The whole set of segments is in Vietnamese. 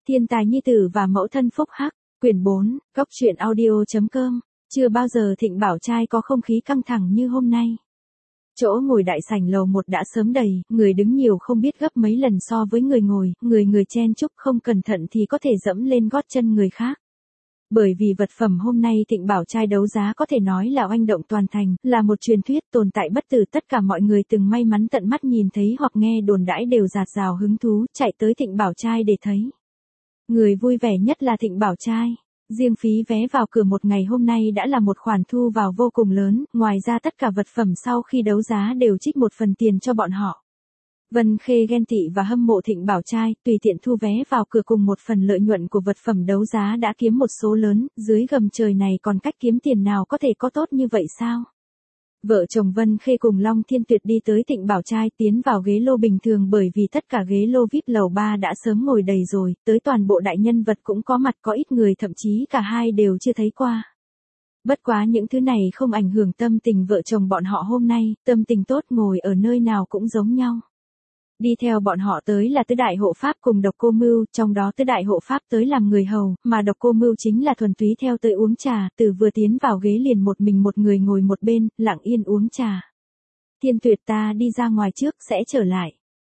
Thiên tài nhi tử và mẫu thân phúc hắc, quyển 4, góc truyện audio.com. Chưa bao giờ Thịnh Bảo trai có không khí căng thẳng như hôm nay. Chỗ ngồi đại sảnh lầu 1 đã sớm đầy, người đứng nhiều không biết gấp mấy lần so với người ngồi, người chen chúc không cẩn thận thì có thể dẫm lên gót chân người khác. Bởi vì vật phẩm hôm nay Thịnh Bảo trai đấu giá có thể nói là oanh động toàn thành, là một truyền thuyết tồn tại bất tử, tất cả mọi người từng may mắn tận mắt nhìn thấy hoặc nghe đồn đãi đều dạt dào hứng thú chạy tới Thịnh Bảo trai để thấy. Người vui vẻ nhất là Thịnh Bảo trai. Riêng phí vé vào cửa một ngày hôm nay đã là một khoản thu vào vô cùng lớn, ngoài ra tất cả vật phẩm sau khi đấu giá đều trích một phần tiền cho bọn họ. Vân Khê ghen tị và hâm mộ Thịnh Bảo trai, tùy tiện thu vé vào cửa cùng một phần lợi nhuận của vật phẩm đấu giá đã kiếm một số lớn, dưới gầm trời này còn cách kiếm tiền nào có thể có tốt như vậy sao? Vợ chồng Vân Khê cùng Long Thiên Tuyệt đi tới Thịnh Bảo trai tiến vào ghế lô bình thường bởi vì tất cả ghế lô VIP lầu 3 đã sớm ngồi đầy rồi, tới toàn bộ đại nhân vật cũng có mặt, có ít người thậm chí cả hai đều chưa thấy qua. Bất quá những thứ này không ảnh hưởng tâm tình vợ chồng bọn họ hôm nay, tâm tình tốt ngồi ở nơi nào cũng giống nhau. Đi theo bọn họ tới là Tứ Đại Hộ Pháp cùng Độc Cô Mưu, trong đó Tứ Đại Hộ Pháp tới làm người hầu, mà Độc Cô Mưu chính là thuần túy theo tới uống trà, từ vừa tiến vào ghế liền một mình một người ngồi một bên, lặng yên uống trà. Thiên Tuyệt, ta đi ra ngoài trước, sẽ trở lại.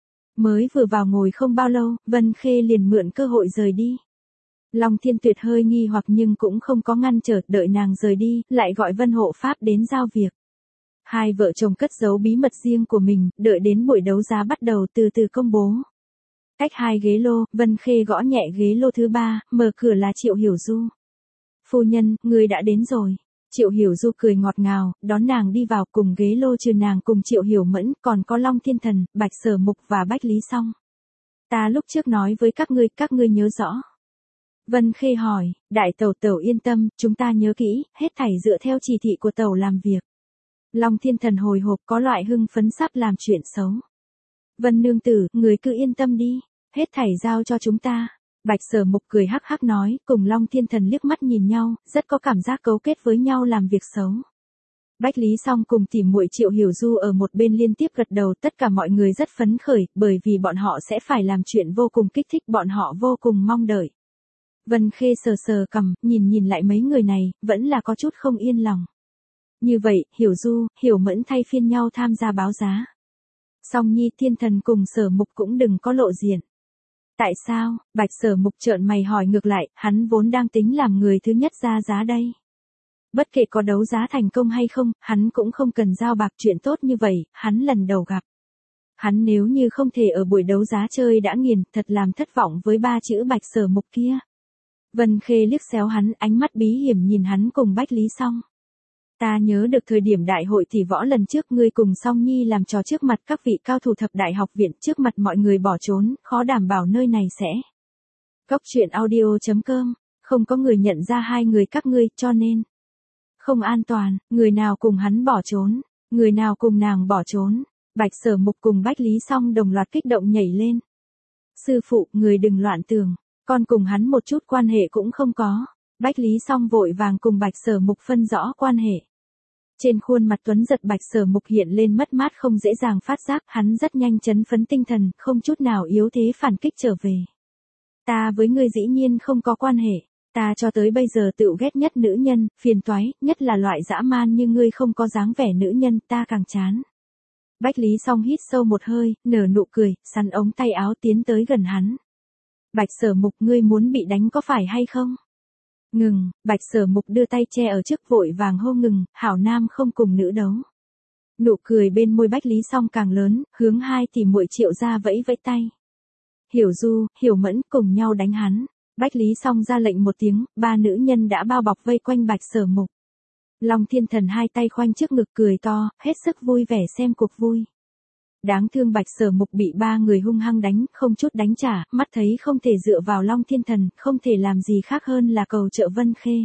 Mới vừa vào ngồi không bao lâu, Vân Khê liền mượn cơ hội rời đi. Long Thiên Tuyệt hơi nghi hoặc nhưng cũng không có ngăn trở, đợi nàng rời đi, lại gọi Vân Hộ Pháp đến giao việc. Hai vợ chồng cất giấu bí mật riêng của mình, đợi đến buổi đấu giá bắt đầu từ từ công bố. Cách hai ghế lô, Vân Khê gõ nhẹ ghế lô thứ 3, mở cửa là Triệu Hiểu Du. Phu nhân, người đã đến rồi. Triệu Hiểu Du cười ngọt ngào, đón nàng đi vào, cùng ghế lô trừ nàng cùng Triệu Hiểu Mẫn, còn có Long Thiên Thần, Bạch Sở Mục và Bách Lý Song. Ta lúc trước nói với các ngươi nhớ rõ. Vân Khê hỏi, đại tẩu tẩu yên tâm, chúng ta nhớ kỹ, hết thảy dựa theo chỉ thị của tẩu làm việc. Long Thiên Thần hồi hộp có loại hưng phấn sắp làm chuyện xấu. Vân nương tử, người cứ yên tâm đi, hết thảy giao cho chúng ta. Bạch Sở Mục cười hắc hắc nói, cùng Long Thiên Thần liếc mắt nhìn nhau, rất có cảm giác cấu kết với nhau làm việc xấu. Bách Lý Song cùng tỉ muội Triệu Hiểu Du ở một bên liên tiếp gật đầu, tất cả mọi người rất phấn khởi, bởi vì bọn họ sẽ phải làm chuyện vô cùng kích thích, bọn họ vô cùng mong đợi. Vân Khê sờ sờ cằm, nhìn lại mấy người này, vẫn là có chút không yên lòng. Như vậy, Hiểu Du, Hiểu Mẫn thay phiên nhau tham gia báo giá. Song Nhi, Thiên Thần cùng Sở Mục cũng đừng có lộ diện. Tại sao? Bạch Sở Mục trợn mày hỏi ngược lại, hắn vốn đang tính làm người thứ nhất ra giá đây. Bất kể có đấu giá thành công hay không, hắn cũng không cần giao bạc, chuyện tốt như vậy, hắn lần đầu gặp. Hắn nếu như không thể ở buổi đấu giá chơi đã nghiền, thật làm thất vọng với 3 chữ Bạch Sở Mục kia. Vân Khê liếc xéo hắn, ánh mắt bí hiểm nhìn hắn cùng Bách Lý Song. Ta nhớ được thời điểm đại hội tỷ võ lần trước ngươi cùng Song Nhi làm trò trước mặt các vị cao thủ thập đại học viện, trước mặt mọi người bỏ trốn, khó đảm bảo nơi này sẽ. Góc truyện audio.com, không có người nhận ra hai người các ngươi, cho nên không an toàn, người nào cùng hắn bỏ trốn, người nào cùng nàng bỏ trốn. Bạch Sở Mục cùng Bách Lý Song đồng loạt kích động nhảy lên. Sư phụ, người đừng loạn tưởng, con cùng hắn một chút quan hệ cũng không có. Bách Lý Song vội vàng cùng Bạch Sở Mục phân rõ quan hệ. Trên khuôn mặt tuấn giật Bạch Sở Mục hiện lên mất mát không dễ dàng phát giác, hắn rất nhanh chấn phấn tinh thần, không chút nào yếu thế phản kích trở về. Ta với ngươi dĩ nhiên không có quan hệ, ta cho tới bây giờ tự ghét nhất nữ nhân, phiền toái, nhất là loại dã man như ngươi, không có dáng vẻ nữ nhân, ta càng chán. Bách Lý Song hít sâu một hơi, nở nụ cười, sắn ống tay áo tiến tới gần hắn. Bạch Sở Mục, ngươi muốn bị đánh có phải hay không? Ngừng, Bạch Sở Mục đưa tay che ở trước, vội vàng hô ngừng, hảo nam không cùng nữ đấu. Nụ cười bên môi Bách Lý Song càng lớn, hướng hai tỷ muội Triệu ra vẫy vẫy tay. Hiểu Du, Hiểu Mẫn cùng nhau đánh hắn. Bách Lý Song ra lệnh một tiếng, 3 nữ nhân đã bao bọc vây quanh Bạch Sở Mục. Long Thiên Thần hai tay khoanh trước ngực cười to, hết sức vui vẻ xem cuộc vui. Đáng thương Bạch Sở Mục bị 3 người hung hăng đánh, không chút đánh trả, mắt thấy không thể dựa vào Long Thiên Thần, không thể làm gì khác hơn là cầu trợ Vân Khê.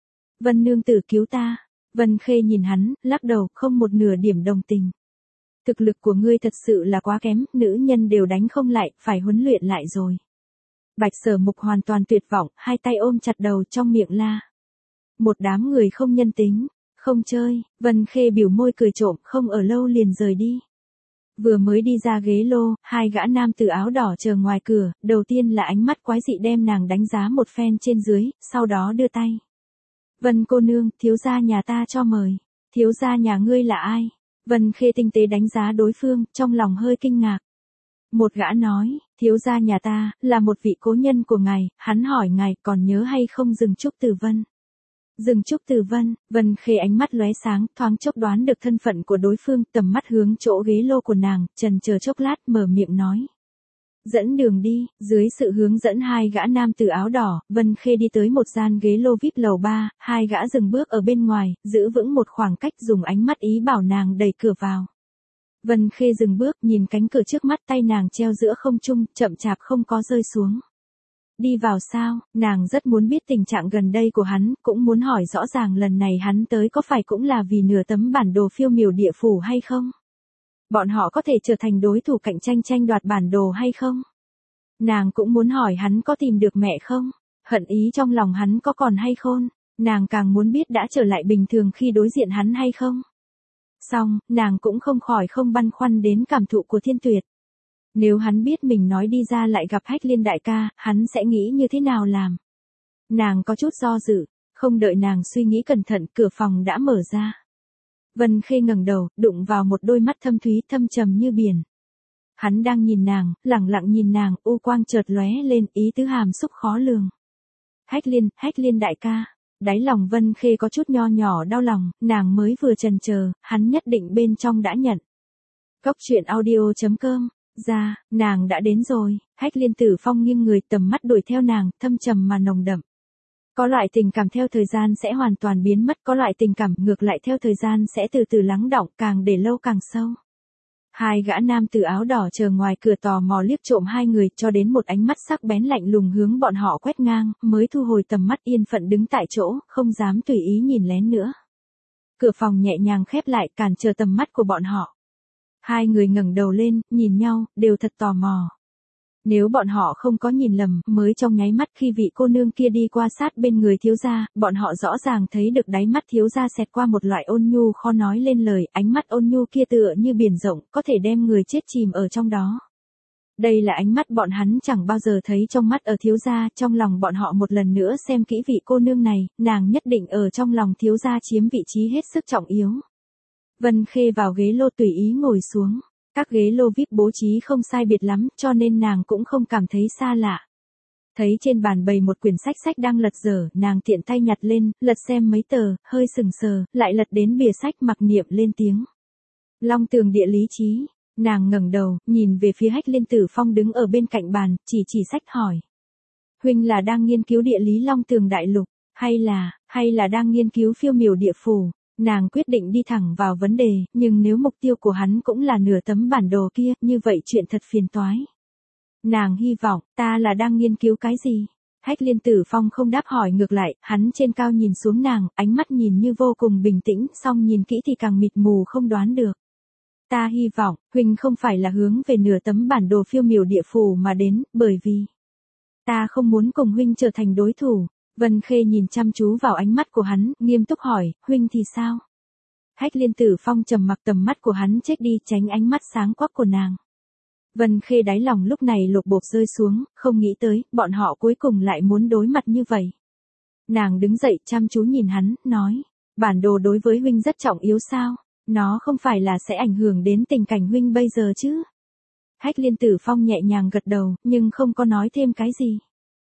Vân nương tử cứu ta. Vân Khê nhìn hắn, lắc đầu, không một nửa điểm đồng tình. Thực lực của ngươi thật sự là quá kém, nữ nhân đều đánh không lại, phải huấn luyện lại rồi. Bạch Sở Mục hoàn toàn tuyệt vọng, hai tay ôm chặt đầu, trong miệng la. Một đám người không nhân tính, không chơi. Vân Khê biểu môi cười trộm, không ở lâu liền rời đi. Vừa mới đi ra ghế lô, hai gã nam tử áo đỏ chờ ngoài cửa, đầu tiên là ánh mắt quái dị đem nàng đánh giá một phen trên dưới, sau đó đưa tay. Vân cô nương, thiếu gia nhà ta cho mời. Thiếu gia nhà ngươi là ai? Vân Khê tinh tế đánh giá đối phương, trong lòng hơi kinh ngạc. Một gã nói, thiếu gia nhà ta, là một vị cố nhân của ngài, hắn hỏi ngài còn nhớ hay không Dừng Trúc Từ Vân. Dừng Trúc Từ Vân, Vân Khê ánh mắt lóe sáng, thoáng chốc đoán được thân phận của đối phương, tầm mắt hướng chỗ ghế lô của nàng, chần chờ chốc lát mở miệng nói. Dẫn đường đi, dưới sự hướng dẫn hai gã nam tử áo đỏ, Vân Khê đi tới một gian ghế lô VIP lầu 3, hai gã dừng bước ở bên ngoài, giữ vững một khoảng cách dùng ánh mắt ý bảo nàng đẩy cửa vào. Vân Khê dừng bước nhìn cánh cửa trước mắt tay nàng treo giữa không trung, chậm chạp không có rơi xuống. Đi vào sao, nàng rất muốn biết tình trạng gần đây của hắn, cũng muốn hỏi rõ ràng lần này hắn tới có phải cũng là vì nửa tấm bản đồ phiêu miểu địa phủ hay không? Bọn họ có thể trở thành đối thủ cạnh tranh tranh đoạt bản đồ hay không? Nàng cũng muốn hỏi hắn có tìm được mẹ không? Hận ý trong lòng hắn có còn hay khôn? Nàng càng muốn biết đã trở lại bình thường khi đối diện hắn hay không? Xong, nàng cũng không khỏi không băn khoăn đến cảm thụ của Thiên Tuyệt. Nếu hắn biết mình nói đi ra lại gặp Hách Liên đại ca, hắn sẽ nghĩ như thế nào làm? Nàng có chút do dự, không đợi nàng suy nghĩ cẩn thận, cửa phòng đã mở ra. Vân Khê ngẩng đầu, đụng vào một đôi mắt thâm thúy thâm trầm như biển. Hắn đang nhìn nàng, lẳng lặng nhìn nàng, u quang chợt lóe lên, ý tứ hàm xúc khó lường. Hách Liên đại ca. Đáy lòng Vân Khê có chút nho nhỏ đau lòng, nàng mới vừa chần chờ, hắn nhất định bên trong đã nhận. Cốc truyện audio.com, ra, nàng đã đến rồi, Hách Liên Tử Phong nghiêng người tầm mắt đuổi theo nàng, thâm trầm mà nồng đậm. Có loại tình cảm theo thời gian sẽ hoàn toàn biến mất, có loại tình cảm ngược lại theo thời gian sẽ từ từ lắng đọng, càng để lâu càng sâu. Hai gã nam tử áo đỏ chờ ngoài cửa tò mò liếc trộm hai người cho đến một ánh mắt sắc bén lạnh lùng hướng bọn họ quét ngang, mới thu hồi tầm mắt yên phận đứng tại chỗ, không dám tùy ý nhìn lén nữa. Cửa phòng nhẹ nhàng khép lại cản trở tầm mắt của bọn họ. Hai người ngẩng đầu lên, nhìn nhau, đều thật tò mò. Nếu bọn họ không có nhìn lầm, mới trong nháy mắt khi vị cô nương kia đi qua sát bên người thiếu gia, bọn họ rõ ràng thấy được đáy mắt thiếu gia xẹt qua một loại ôn nhu khó nói lên lời, ánh mắt ôn nhu kia tựa như biển rộng, có thể đem người chết chìm ở trong đó. Đây là ánh mắt bọn hắn chẳng bao giờ thấy trong mắt ở thiếu gia, trong lòng bọn họ một lần nữa xem kỹ vị cô nương này, nàng nhất định ở trong lòng thiếu gia chiếm vị trí hết sức trọng yếu. Vân Khê vào ghế lô tùy ý ngồi xuống. Các ghế lô VIP bố trí không sai biệt lắm, cho nên nàng cũng không cảm thấy xa lạ. Thấy trên bàn bày một quyển sách đang lật dở, nàng tiện tay nhặt lên, lật xem mấy tờ, hơi sừng sờ, lại lật đến bìa sách mặc niệm lên tiếng. Long Tường địa lý chí, nàng ngẩng đầu, nhìn về phía Hách Liên Tử Phong đứng ở bên cạnh bàn, chỉ sách hỏi. Huynh là đang nghiên cứu địa lý Long Tường đại lục, hay là đang nghiên cứu phiêu miểu địa phủ? Nàng quyết định đi thẳng vào vấn đề, nhưng nếu mục tiêu của hắn cũng là nửa tấm bản đồ kia, như vậy chuyện thật phiền toái. Nàng hy vọng, ta là đang nghiên cứu cái gì? Hách Liên Tử Phong không đáp hỏi ngược lại, hắn trên cao nhìn xuống nàng, ánh mắt nhìn như vô cùng bình tĩnh, song nhìn kỹ thì càng mịt mù không đoán được. Ta hy vọng, huynh không phải là hướng về nửa tấm bản đồ phiêu miểu địa phủ mà đến, bởi vì ta không muốn cùng huynh trở thành đối thủ. Vân Khê nhìn chăm chú vào ánh mắt của hắn, nghiêm túc hỏi, huynh thì sao? Hách Liên Tử Phong trầm mặc tầm mắt của hắn chết đi tránh ánh mắt sáng quắc của nàng. Vân Khê đáy lòng lúc này lột bột rơi xuống, không nghĩ tới, bọn họ cuối cùng lại muốn đối mặt như vậy. Nàng đứng dậy chăm chú nhìn hắn, nói, bản đồ đối với huynh rất trọng yếu sao? Nó không phải là sẽ ảnh hưởng đến tình cảnh huynh bây giờ chứ? Hách Liên Tử Phong nhẹ nhàng gật đầu, nhưng không có nói thêm cái gì.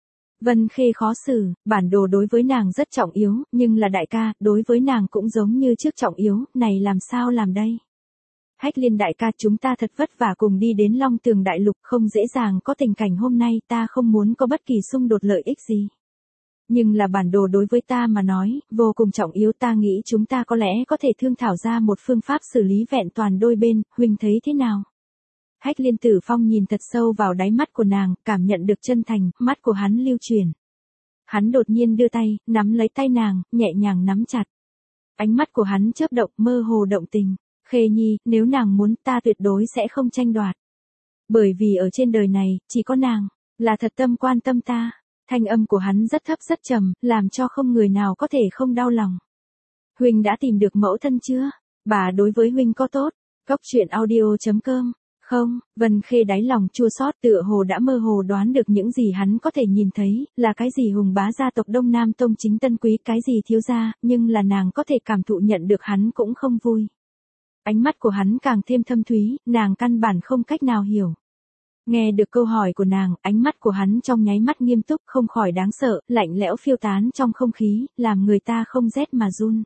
Vân Khê khó xử, bản đồ đối với nàng rất trọng yếu, nhưng là đại ca, đối với nàng cũng giống như trước trọng yếu, này làm sao làm đây? Hách Liên đại ca, chúng ta thật vất vả cùng đi đến Long Tường đại lục, không dễ dàng có tình cảnh hôm nay, ta không muốn có bất kỳ xung đột lợi ích gì. Nhưng là bản đồ đối với ta mà nói, vô cùng trọng yếu, ta nghĩ chúng ta có lẽ có thể thương thảo ra một phương pháp xử lý vẹn toàn đôi bên, huynh thấy thế nào? Hách Liên Tử Phong nhìn thật sâu vào đáy mắt của nàng, cảm nhận được chân thành, mắt của hắn lưu chuyển. Hắn đột nhiên đưa tay, nắm lấy tay nàng, nhẹ nhàng nắm chặt. Ánh mắt của hắn chớp động, mơ hồ động tình. Khê Nhi, nếu nàng muốn, ta tuyệt đối sẽ không tranh đoạt. Bởi vì ở trên đời này, chỉ có nàng, là thật tâm quan tâm ta. Thanh âm của hắn rất thấp rất trầm, làm cho không người nào có thể không đau lòng. Huynh đã tìm được mẫu thân chưa? Bà đối với huynh có tốt. Cốc truyện audio.com Không, Vân Khê đáy lòng chua xót tựa hồ đã mơ hồ đoán được những gì hắn có thể nhìn thấy, là cái gì hùng bá gia tộc Đông Nam Tông chính tân quý, cái gì thiếu gia, nhưng là nàng có thể cảm thụ nhận được hắn cũng không vui. Ánh mắt của hắn càng thêm thâm thúy, nàng căn bản không cách nào hiểu. Nghe được câu hỏi của nàng, ánh mắt của hắn trong nháy mắt nghiêm túc, không khỏi đáng sợ, lạnh lẽo phiêu tán trong không khí, làm người ta không rét mà run.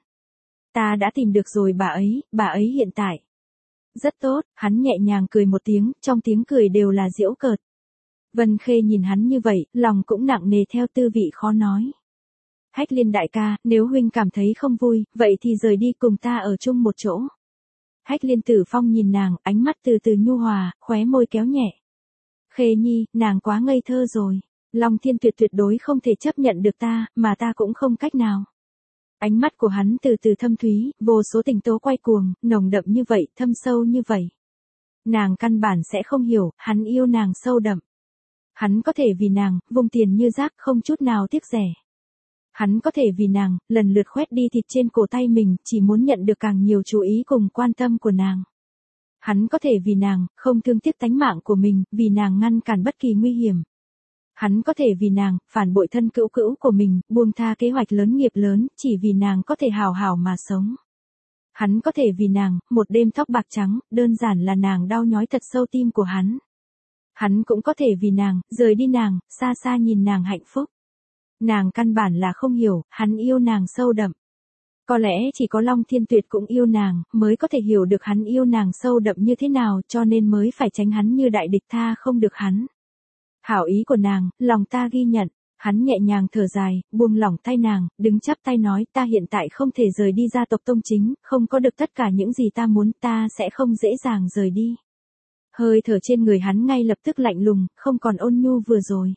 Ta đã tìm được rồi bà ấy hiện tại. Rất tốt, hắn nhẹ nhàng cười một tiếng, trong tiếng cười đều là giễu cợt. Vân Khê nhìn hắn như vậy, lòng cũng nặng nề theo tư vị khó nói. Hách Liên đại ca, nếu huynh cảm thấy không vui, vậy thì rời đi cùng ta ở chung một chỗ. Hách Liên Tử Phong nhìn nàng, ánh mắt từ từ nhu hòa, khóe môi kéo nhẹ. Khê nhi, nàng quá ngây thơ rồi. Long Thiên Tuyệt tuyệt đối không thể chấp nhận được ta, mà ta cũng không cách nào. Ánh mắt của hắn từ từ thâm thúy, vô số tình tố quay cuồng, nồng đậm như vậy, thâm sâu như vậy. Nàng căn bản sẽ không hiểu, hắn yêu nàng sâu đậm. Hắn có thể vì nàng, vung tiền như rác không chút nào tiếc rẻ. Hắn có thể vì nàng, lần lượt khoét đi thịt trên cổ tay mình, chỉ muốn nhận được càng nhiều chú ý cùng quan tâm của nàng. Hắn có thể vì nàng, không thương tiếc tánh mạng của mình, vì nàng ngăn cản bất kỳ nguy hiểm. Hắn có thể vì nàng, phản bội thân cữu cữu của mình, buông tha kế hoạch lớn nghiệp lớn, chỉ vì nàng có thể hào hào mà sống. Hắn có thể vì nàng, một đêm tóc bạc trắng, đơn giản là nàng đau nhói thật sâu tim của hắn. Hắn cũng có thể vì nàng, rời đi nàng, xa xa nhìn nàng hạnh phúc. Nàng căn bản là không hiểu, hắn yêu nàng sâu đậm. Có lẽ chỉ có Long Thiên Tuyệt cũng yêu nàng, mới có thể hiểu được hắn yêu nàng sâu đậm như thế nào, cho nên mới phải tránh hắn như đại địch, tha không được hắn. Hảo ý của nàng, lòng ta ghi nhận. Hắn nhẹ nhàng thở dài, buông lỏng tay nàng, đứng chắp tay nói, ta hiện tại không thể rời đi gia tộc Tông chính, không có được tất cả những gì ta muốn, ta sẽ không dễ dàng rời đi. Hơi thở trên người hắn ngay lập tức lạnh lùng, không còn ôn nhu vừa rồi.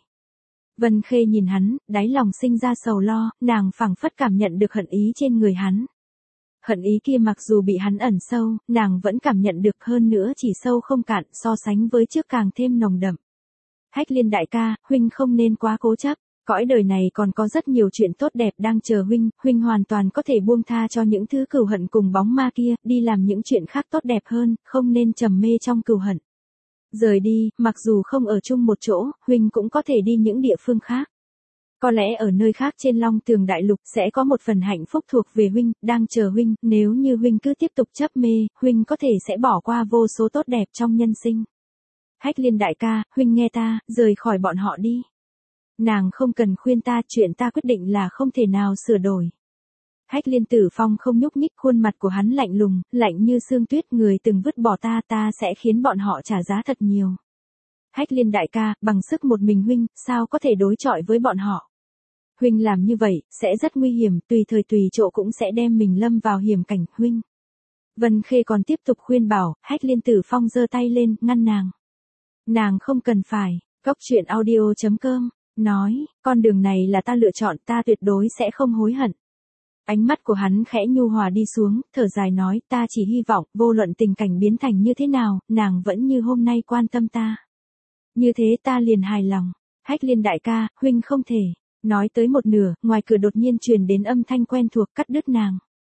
Vân Khê nhìn hắn, đáy lòng sinh ra sầu lo, nàng phảng phất cảm nhận được hận ý trên người hắn. Hận ý kia mặc dù bị hắn ẩn sâu, nàng vẫn cảm nhận được, hơn nữa chỉ sâu không cạn, so sánh với trước càng thêm nồng đậm. Hách Liên đại ca, huynh không nên quá cố chấp, cõi đời này còn có rất nhiều chuyện tốt đẹp đang chờ huynh, huynh hoàn toàn có thể buông tha cho những thứ cừu hận cùng bóng ma kia, đi làm những chuyện khác tốt đẹp hơn, không nên trầm mê trong cừu hận. Rời đi, mặc dù không ở chung một chỗ, huynh cũng có thể đi những địa phương khác. Có lẽ ở nơi khác trên Long Tường Đại Lục sẽ có một phần hạnh phúc thuộc về huynh, đang chờ huynh, nếu như huynh cứ tiếp tục chấp mê, huynh có thể sẽ bỏ qua vô số tốt đẹp trong nhân sinh. Hách Liên đại ca, huynh nghe ta, rời khỏi bọn họ đi. Nàng không cần khuyên ta, chuyện ta quyết định là không thể nào sửa đổi. Hách Liên Tử Phong không nhúc nhích, khuôn mặt của hắn lạnh lùng, lạnh như sương tuyết, người từng vứt bỏ ta, ta sẽ khiến bọn họ trả giá thật nhiều. Hách Liên đại ca, bằng sức một mình huynh, sao có thể đối chọi với bọn họ. Huynh làm như vậy, sẽ rất nguy hiểm, tùy thời tùy chỗ cũng sẽ đem mình lâm vào hiểm cảnh, huynh. Vân Khê còn tiếp tục khuyên bảo, Hách Liên Tử Phong giơ tay lên, ngăn nàng. Nàng không cần phải, Cốc Truyện Audio.com, nói, con đường này là ta lựa chọn, ta tuyệt đối sẽ không hối hận. Ánh mắt của hắn khẽ nhu hòa đi xuống, thở dài nói, ta chỉ hy vọng, vô luận tình cảnh biến thành như thế nào, nàng vẫn như hôm nay quan tâm ta. Như thế ta liền hài lòng. Hách Liên đại ca, huynh không thể. Nói tới một nửa, ngoài cửa đột nhiên truyền đến âm thanh quen thuộc, cắt đứt nàng.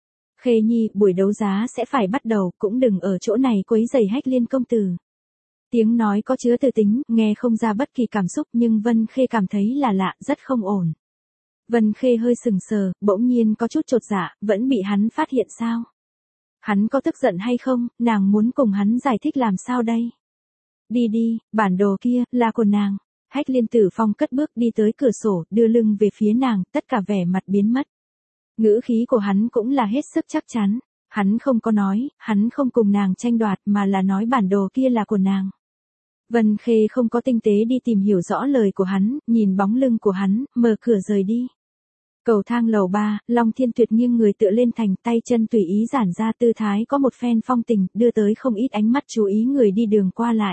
Khê nhi, buổi đấu giá sẽ phải bắt đầu, cũng đừng ở chỗ này quấy rầy Hách Liên công tử. Tiếng nói có chứa từ tính, nghe không ra bất kỳ cảm xúc, nhưng Vân Khê cảm thấy là lạ, rất không ổn. Vân Khê hơi sừng sờ, bỗng nhiên có chút chột dạ, vẫn bị hắn phát hiện sao? Hắn có tức giận hay không, nàng muốn cùng hắn giải thích làm sao đây? Đi đi, bản đồ kia, là của nàng. Hách Liên Tử Phong cất bước đi tới cửa sổ, đưa lưng về phía nàng, tất cả vẻ mặt biến mất. Ngữ khí của hắn cũng là hết sức chắc chắn. Hắn không có nói, hắn không cùng nàng tranh đoạt mà là nói bản đồ kia là của nàng. Vân Khê không có tinh tế đi tìm hiểu rõ lời của hắn, nhìn bóng lưng của hắn, mở cửa rời đi. Cầu thang lầu 3, Long Thiên Tuyệt nghiêng người tựa lên thành, tay chân tùy ý giãn ra, tư thái có một phen phong tình, đưa tới không ít ánh mắt chú ý người đi đường qua lại.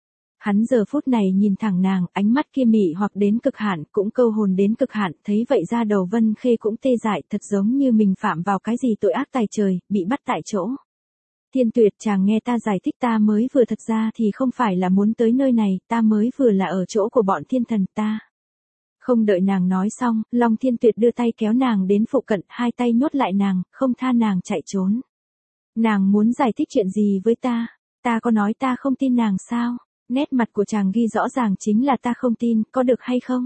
Hắn giờ phút này nhìn thẳng nàng, ánh mắt kia mị hoặc đến cực hạn, cũng câu hồn đến cực hạn, thấy vậy ra đầu Vân Khê cũng tê dại, thật giống như mình phạm vào cái gì tội ác tày trời, bị bắt tại chỗ. Thiên Tuyệt, chàng nghe ta giải thích, ta mới vừa thật ra thì không phải là muốn tới nơi này, ta mới vừa là ở chỗ của bọn thiên thần ta. Không đợi nàng nói xong, Long Thiên Tuyệt đưa tay kéo nàng đến phụ cận, hai tay nhốt lại nàng, không tha nàng chạy trốn. Nàng muốn giải thích chuyện gì với ta? Ta có nói ta không tin nàng sao? Nét mặt của chàng ghi rõ ràng chính là ta không tin, có được hay không?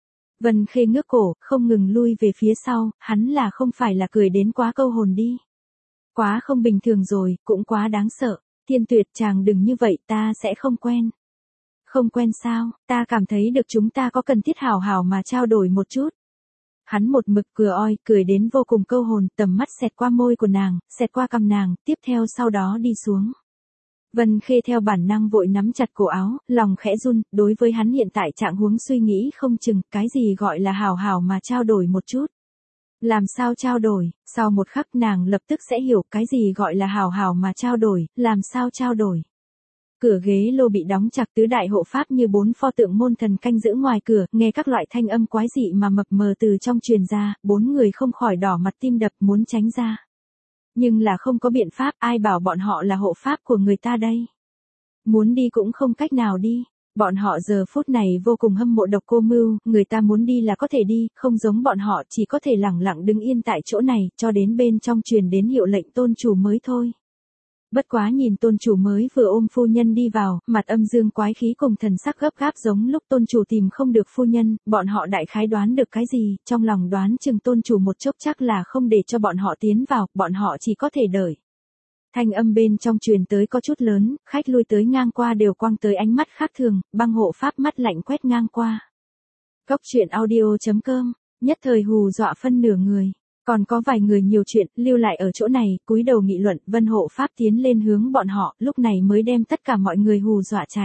Vân Khê ngước cổ, không ngừng lui về phía sau, hắn là không phải là cười đến quá câu hồn đi. Quá không bình thường rồi, cũng quá đáng sợ. Thiên Tuyệt, chàng đừng như vậy, ta sẽ không quen. Không quen sao, ta cảm thấy được chúng ta có cần thiết hảo hảo mà trao đổi một chút. Hắn một mực cười đến vô cùng câu hồn, tầm mắt xẹt qua môi của nàng, xẹt qua cằm nàng, tiếp theo sau đó đi xuống. Vân Khê theo bản năng vội nắm chặt cổ áo, lòng khẽ run, đối với hắn hiện tại trạng huống suy nghĩ không chừng, cái gì gọi là hảo hảo mà trao đổi một chút. Làm sao trao đổi, sau một khắc nàng lập tức sẽ hiểu cái gì gọi là hảo hảo mà trao đổi, làm sao trao đổi. Cửa ghế lô bị đóng chặt, tứ đại hộ pháp như bốn pho tượng môn thần canh giữ ngoài cửa, nghe các loại thanh âm quái dị mà mập mờ từ trong truyền ra, bốn người không khỏi đỏ mặt tim đập muốn tránh ra. Nhưng là không có biện pháp, ai bảo bọn họ là hộ pháp của người ta đây. Muốn đi cũng không cách nào đi. Bọn họ giờ phút này vô cùng hâm mộ Độc Cô Mưu, người ta muốn đi là có thể đi, không giống bọn họ chỉ có thể lẳng lặng đứng yên tại chỗ này, cho đến bên trong truyền đến hiệu lệnh tôn chủ mới thôi. Bất quá nhìn tôn chủ mới vừa ôm phu nhân đi vào, mặt âm dương quái khí cùng thần sắc gấp gáp giống lúc tôn chủ tìm không được phu nhân, bọn họ đại khái đoán được cái gì, trong lòng đoán chừng tôn chủ một chốc chắc là không để cho bọn họ tiến vào, bọn họ chỉ có thể đợi. Thanh âm bên trong truyền tới có chút lớn, khách lui tới ngang qua đều quăng tới ánh mắt khác thường, băng hộ pháp mắt lạnh quét ngang qua. Cốc truyện audio.com, nhất thời hù dọa phân nửa người. Còn có vài người nhiều chuyện, lưu lại ở chỗ này, cúi đầu nghị luận, Vân hộ pháp tiến lên hướng bọn họ, lúc này mới đem tất cả mọi người hù dọa chạy.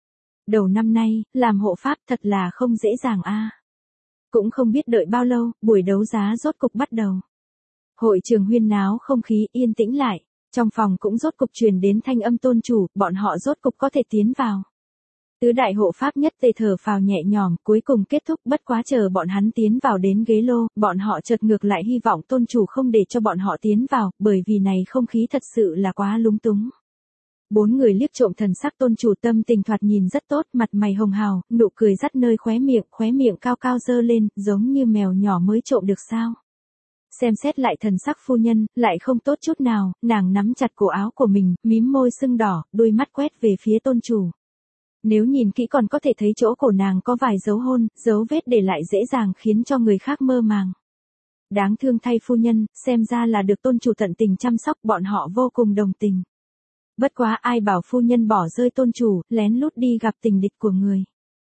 Đầu năm nay, làm hộ pháp thật là không dễ dàng a. Cũng không biết đợi bao lâu, buổi đấu giá rốt cục bắt đầu. Hội trường huyên náo không khí yên tĩnh lại, trong phòng cũng rốt cục truyền đến thanh âm tôn chủ, bọn họ rốt cục có thể tiến vào. Tứ đại hộ pháp nhất tề thở phào nhẹ nhõm, cuối cùng kết thúc, bất quá chờ bọn hắn tiến vào đến ghế lô, bọn họ chợt ngược lại hy vọng tôn chủ không để cho bọn họ tiến vào, bởi vì này không khí thật sự là quá lúng túng. Bốn người liếc trộm thần sắc tôn chủ tâm tình thoạt nhìn rất tốt, mặt mày hồng hào, nụ cười dắt nơi khóe miệng cao cao dơ lên, giống như mèo nhỏ mới trộm được sao. Xem xét lại thần sắc phu nhân, lại không tốt chút nào, nàng nắm chặt cổ áo của mình, mím môi sưng đỏ, đôi mắt quét về phía tôn chủ. Nếu nhìn kỹ còn có thể thấy chỗ cổ nàng có vài dấu hôn, dấu vết để lại dễ dàng khiến cho người khác mơ màng. Đáng thương thay phu nhân, xem ra là được tôn chủ tận tình chăm sóc, bọn họ vô cùng đồng tình. Bất quá ai bảo phu nhân bỏ rơi tôn chủ, lén lút đi gặp tình địch của người.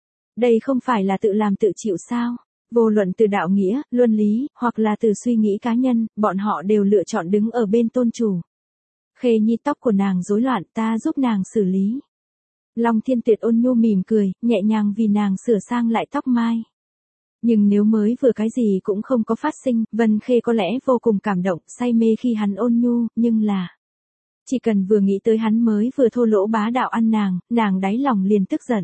Đây không phải là tự làm tự chịu sao? Vô luận từ đạo nghĩa, luân lý, hoặc là từ suy nghĩ cá nhân, bọn họ đều lựa chọn đứng ở bên tôn chủ. Khê Nhi tóc của nàng rối loạn, ta giúp nàng xử lý. Long Thiên Tuyệt ôn nhu mỉm cười, nhẹ nhàng vì nàng sửa sang lại tóc mai. Nhưng nếu mới vừa cái gì cũng không có phát sinh, Vân Khê có lẽ vô cùng cảm động, say mê khi hắn ôn nhu, nhưng là... Chỉ cần vừa nghĩ tới hắn mới vừa thô lỗ bá đạo ăn nàng đáy lòng liền tức giận.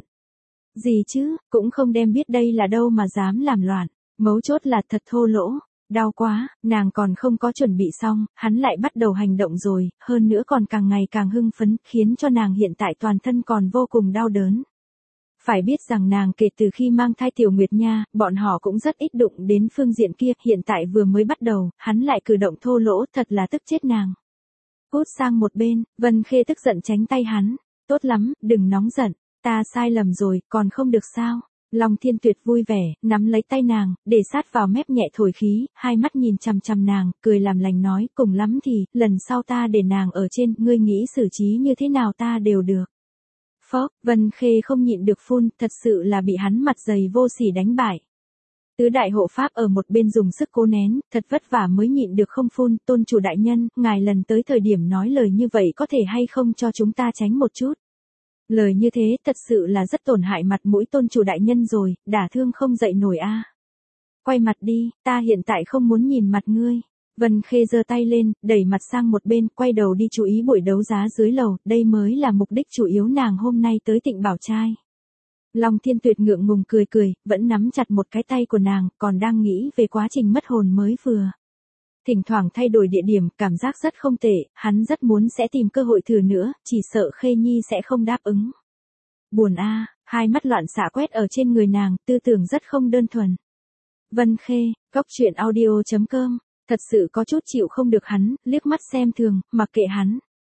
Gì chứ, cũng không đem biết đây là đâu mà dám làm loạn, mấu chốt là thật thô lỗ. Đau quá, nàng còn không có chuẩn bị xong, hắn lại bắt đầu hành động rồi, hơn nữa còn càng ngày càng hưng phấn, khiến cho nàng hiện tại toàn thân còn vô cùng đau đớn. Phải biết rằng nàng kể từ khi mang thai Tiểu Nguyệt Nha, bọn họ cũng rất ít đụng đến phương diện kia, hiện tại vừa mới bắt đầu, hắn lại cử động thô lỗ, thật là tức chết nàng. Cút sang một bên, Vân Khê tức giận tránh tay hắn, tốt lắm, đừng nóng giận, ta sai lầm rồi, còn không được sao. Long Thiên Tuyệt vui vẻ, nắm lấy tay nàng, để sát vào mép nhẹ thổi khí, hai mắt nhìn chằm chằm nàng, cười làm lành nói, cùng lắm thì, lần sau ta để nàng ở trên, ngươi nghĩ xử trí như thế nào ta đều được. Phó, Vân Khê không nhịn được phun, thật sự là bị hắn mặt dày vô sỉ đánh bại. Tứ đại hộ pháp ở một bên dùng sức cố nén, thật vất vả mới nhịn được không phun, tôn chủ đại nhân, ngài lần tới thời điểm nói lời như vậy có thể hay không cho chúng ta tránh một chút. Lời như thế thật sự là rất tổn hại mặt mũi tôn chủ đại nhân rồi, đả thương không dậy nổi a. Quay mặt đi, ta hiện tại không muốn nhìn mặt ngươi. Vân Khê giơ tay lên, đẩy mặt sang một bên, quay đầu đi chú ý buổi đấu giá dưới lầu, đây mới là mục đích chủ yếu nàng hôm nay tới Tịnh Bảo Trai. Long Thiên Tuyệt ngượng ngùng cười, vẫn nắm chặt một cái tay của nàng, còn đang nghĩ về quá trình mất hồn mới vừa. Thỉnh thoảng thay đổi địa điểm, cảm giác rất không tệ, hắn rất muốn sẽ tìm cơ hội thử nữa, chỉ sợ Khê Nhi sẽ không đáp ứng. Buồn a, hai mắt loạn xạ quét ở trên người nàng, tư tưởng rất không đơn thuần. Vân Khê, Cốc truyện audio.com, thật sự có chút chịu không được hắn, liếc mắt xem thường, mặc kệ hắn.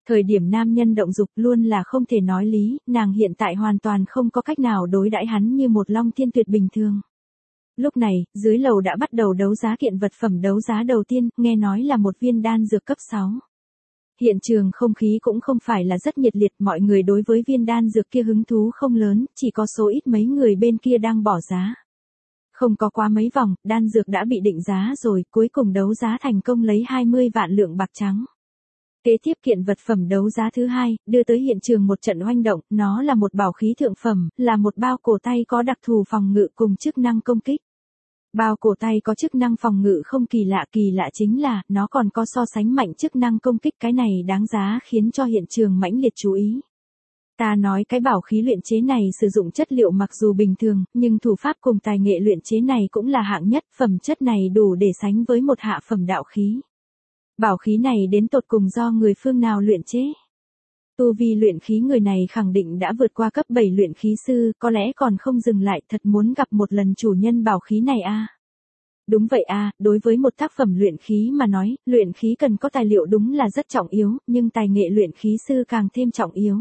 Thời điểm nam nhân động dục luôn là không thể nói lý, nàng hiện tại hoàn toàn không có cách nào đối đãi hắn như một Long Thiên Tuyệt bình thường. Lúc này, dưới lầu đã bắt đầu đấu giá kiện vật phẩm đấu giá đầu tiên, nghe nói là một viên đan dược cấp 6. Hiện trường không khí cũng không phải là rất nhiệt liệt, mọi người đối với viên đan dược kia hứng thú không lớn, chỉ có số ít mấy người bên kia đang bỏ giá. Không có qua mấy vòng, đan dược đã bị định giá rồi, cuối cùng đấu giá thành công lấy 20 vạn lượng bạc trắng. Kế tiếp kiện vật phẩm đấu giá thứ hai, đưa tới hiện trường một trận oanh động, nó là một bảo khí thượng phẩm, là một bao cổ tay có đặc thù phòng ngự cùng chức năng công kích. Bao cổ tay có chức năng phòng ngự không kỳ lạ chính là, nó còn có so sánh mạnh chức năng công kích, cái này đáng giá khiến cho hiện trường mãnh liệt chú ý. Ta nói cái bảo khí luyện chế này sử dụng chất liệu mặc dù bình thường, nhưng thủ pháp cùng tài nghệ luyện chế này cũng là hạng nhất, phẩm chất này đủ để sánh với một hạ phẩm đạo khí. Bảo khí này đến tột cùng do người phương nào luyện chế? Tu vi luyện khí người này khẳng định đã vượt qua cấp 7 luyện khí sư, có lẽ còn không dừng lại, thật muốn gặp một lần chủ nhân bảo khí này a. Đúng vậy a, đối với một tác phẩm luyện khí mà nói, luyện khí cần có tài liệu đúng là rất trọng yếu, nhưng tài nghệ luyện khí sư càng thêm trọng yếu.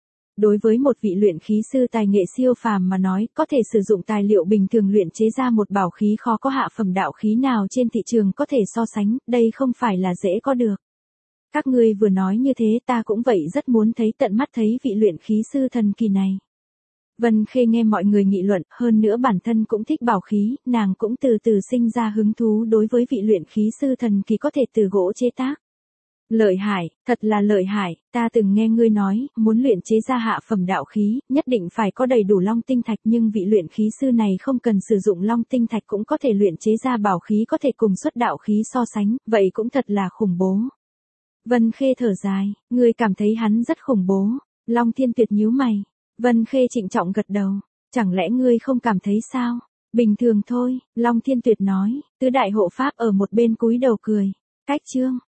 Đối với một vị luyện khí sư tài nghệ siêu phàm mà nói, có thể sử dụng tài liệu bình thường luyện chế ra một bảo khí khó có hạ phẩm đạo khí nào trên thị trường có thể so sánh, đây không phải là dễ có được. Các ngươi vừa nói như thế ta cũng vậy rất muốn thấy tận mắt thấy vị luyện khí sư thần kỳ này. Vân Khê nghe mọi người nghị luận, hơn nữa bản thân cũng thích bảo khí, nàng cũng từ từ sinh ra hứng thú đối với vị luyện khí sư thần kỳ có thể từ gỗ chế tác. Lợi hại, thật là lợi hại, ta từng nghe ngươi nói, muốn luyện chế ra hạ phẩm đạo khí, nhất định phải có đầy đủ long tinh thạch, nhưng vị luyện khí sư này không cần sử dụng long tinh thạch cũng có thể luyện chế ra bảo khí có thể cùng xuất đạo khí so sánh, vậy cũng thật là khủng bố. Vân Khê thở dài, ngươi cảm thấy hắn rất khủng bố. Long Thiên Tuyệt nhíu mày. Vân Khê trịnh trọng gật đầu, chẳng lẽ ngươi không cảm thấy sao? Bình thường thôi, Long Thiên Tuyệt nói, tứ đại hộ pháp ở một bên cúi đầu cười. Cách chương